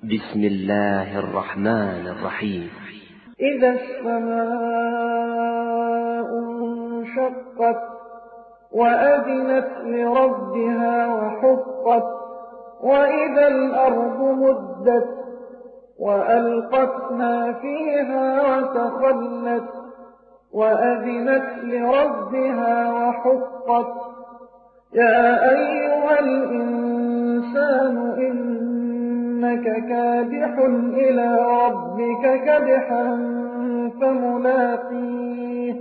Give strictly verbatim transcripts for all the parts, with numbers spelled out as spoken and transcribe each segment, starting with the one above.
بسم الله الرحمن الرحيم. إذا السماء انشقت وأذنت لربها وحقت وإذا الأرض مدت وألقت ما فيها وتخلت وأذنت لربها وحقت يا أيها الإنسان إنك كادح إلى ربك كدحا فملاقيه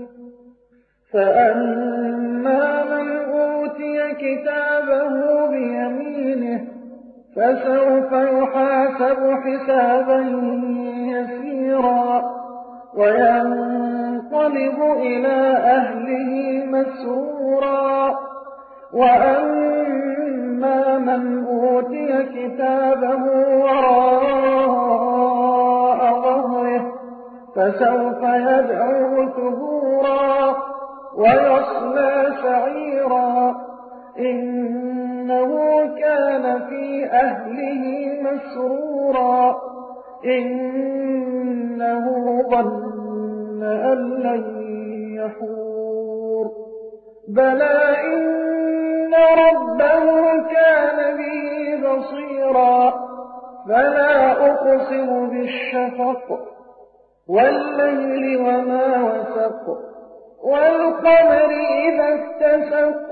فأما من أوتي كتابه بيمينه فسوف يحاسب حسابا يسيرا وينقلب إلى أهله مسرورا وأما من أوتي كتابه وراء ظهره فسوف يدعو ثبورا ويصلى سعيرا إنه كان في أهله مسرورا إنه ظن أن لن يحور بلى إن ربه كان به بصيرا فلا أقسم بالشفق والليل وما وسق والقمر إذا اتسق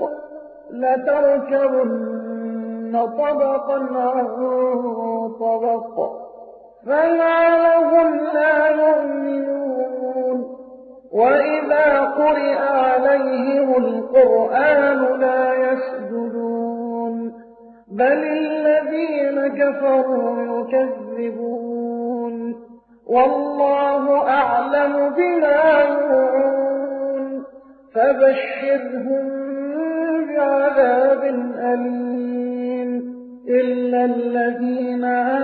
لتركبن طبقا عن طبق فما لهم لا يؤمنون وإذا قرئ عليهم القرآن لا يسجدون بل الذين كفروا يكذبون والله أعلم بما يوعون فبشرهم بعذاب أليم إلا الذين